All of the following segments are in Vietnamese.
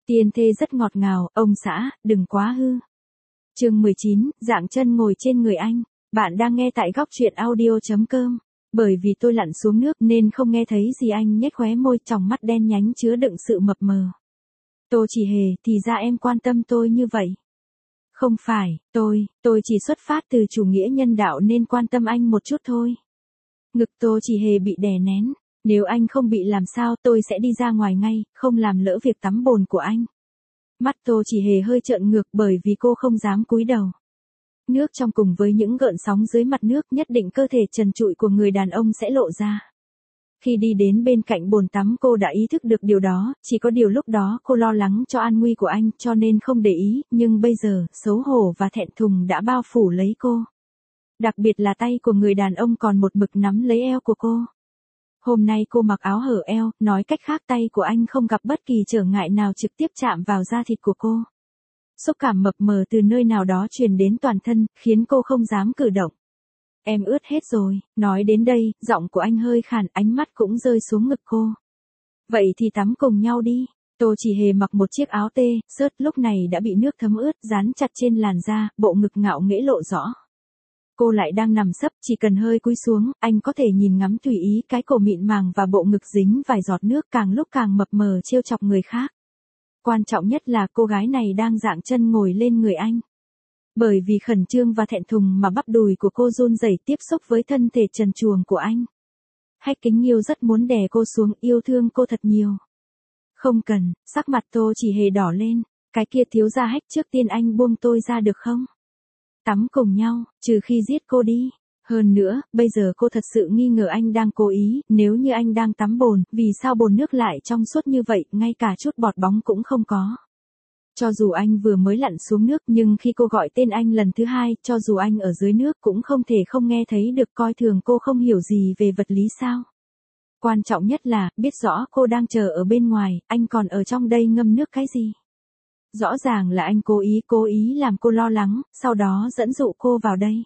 Tiên thê rất ngọt ngào, ông xã, đừng quá hư. Chương 19, dạng chân ngồi trên người anh. Bạn đang nghe tại góc truyện audio.com. Bởi vì tôi lặn xuống nước nên không nghe thấy gì anh nhếch khóe môi, tròng mắt đen nhánh chứa đựng sự mập mờ. Tô Chỉ Hề, thì ra em quan tâm tôi như vậy. Không phải, tôi chỉ xuất phát từ chủ nghĩa nhân đạo nên quan tâm anh một chút thôi. Ngực Tô Chỉ Hề bị đè nén. Nếu anh không bị làm sao tôi sẽ đi ra ngoài ngay, không làm lỡ việc tắm bồn của anh. Mắt Tô Chỉ Hề hơi trợn ngược bởi vì cô không dám cúi đầu. Nước trong cùng với những gợn sóng dưới mặt nước nhất định cơ thể trần trụi của người đàn ông sẽ lộ ra. Khi đi đến bên cạnh bồn tắm cô đã ý thức được điều đó, chỉ có điều lúc đó cô lo lắng cho an nguy của anh cho nên không để ý, nhưng bây giờ, xấu hổ và thẹn thùng đã bao phủ lấy cô. Đặc biệt là tay của người đàn ông còn một mực nắm lấy eo của cô. Hôm nay cô mặc áo hở eo, nói cách khác tay của anh không gặp bất kỳ trở ngại nào trực tiếp chạm vào da thịt của cô. Xúc cảm mập mờ từ nơi nào đó truyền đến toàn thân, khiến cô không dám cử động. Em ướt hết rồi, nói đến đây, giọng của anh hơi khàn, ánh mắt cũng rơi xuống ngực cô. Vậy thì tắm cùng nhau đi. Tô Chỉ Hề mặc một chiếc áo tê, sớt lúc này đã bị nước thấm ướt, dán chặt trên làn da, bộ ngực ngạo nghễ lộ rõ. Cô lại đang nằm sấp, chỉ cần hơi cúi xuống, anh có thể nhìn ngắm tùy ý cái cổ mịn màng và bộ ngực dính vài giọt nước càng lúc càng mập mờ trêu chọc người khác. Quan trọng nhất là cô gái này đang dạng chân ngồi lên người anh. Bởi vì khẩn trương và thẹn thùng mà bắp đùi của cô run rẩy tiếp xúc với thân thể trần truồng của anh. Hách Kính Nghiêu rất muốn đè cô xuống, yêu thương cô thật nhiều. Không cần, sắc mặt Tô Chỉ Hề đỏ lên, cái kia thiếu gia Hách, trước tiên anh buông tôi ra được không? Tắm cùng nhau, trừ khi giết cô đi. Hơn nữa, bây giờ cô thật sự nghi ngờ anh đang cố ý, nếu như anh đang tắm bồn, vì sao bồn nước lại trong suốt như vậy, ngay cả chút bọt bóng cũng không có. Cho dù anh vừa mới lặn xuống nước nhưng khi cô gọi tên anh lần thứ hai, cho dù anh ở dưới nước cũng không thể không nghe thấy được, coi thường cô không hiểu gì về vật lý sao. Quan trọng nhất là, biết rõ cô đang chờ ở bên ngoài, anh còn ở trong đây ngâm nước cái gì. Rõ ràng là anh cố ý làm cô lo lắng, sau đó dẫn dụ cô vào đây.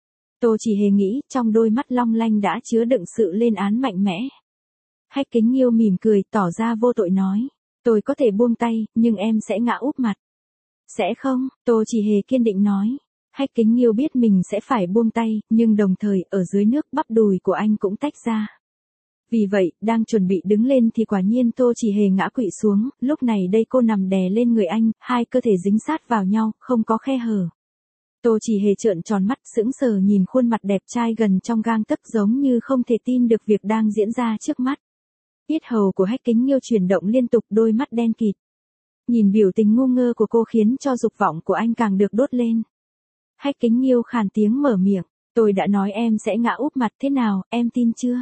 Tô Chỉ Hề nghĩ, trong đôi mắt long lanh đã chứa đựng sự lên án mạnh mẽ. Hách Kính Nghiêu mỉm cười, tỏ ra vô tội nói. Tôi có thể buông tay, nhưng em sẽ ngã úp mặt. Sẽ không, Tô Chỉ Hề kiên định nói. Hách Kính Nghiêu biết mình sẽ phải buông tay, nhưng đồng thời, ở dưới nước bắp đùi của anh cũng tách ra. Vì vậy, đang chuẩn bị đứng lên thì quả nhiên Tô Chỉ Hề ngã quỵ xuống, lúc này đây cô nằm đè lên người anh, hai cơ thể dính sát vào nhau, không có khe hở. Tô Chỉ Hề trợn tròn mắt sững sờ nhìn khuôn mặt đẹp trai gần trong gang tấc giống như không thể tin được việc đang diễn ra trước mắt. Yết hầu của Hách Kính Nghiêu chuyển động liên tục, đôi mắt đen kịt. Nhìn biểu tình ngu ngơ của cô khiến cho dục vọng của anh càng được đốt lên. Hách Kính Nghiêu khàn tiếng mở miệng, tôi đã nói em sẽ ngã úp mặt, thế nào, em tin chưa?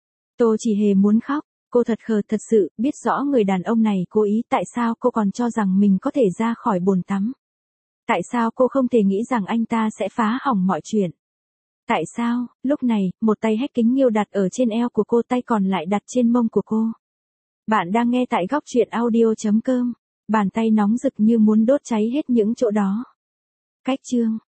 Tô Chỉ Hề muốn khóc, cô thật khờ thật sự, biết rõ người đàn ông này cố ý, tại sao cô còn cho rằng mình có thể ra khỏi bồn tắm? Tại sao cô không thể nghĩ rằng anh ta sẽ phá hỏng mọi chuyện? Tại sao, lúc này, một tay Hách Kính Nghiêu đặt ở trên eo của cô, tay còn lại đặt trên mông của cô. Bạn đang nghe tại góc truyện audio.com, bàn tay nóng rực như muốn đốt cháy hết những chỗ đó. Cách chương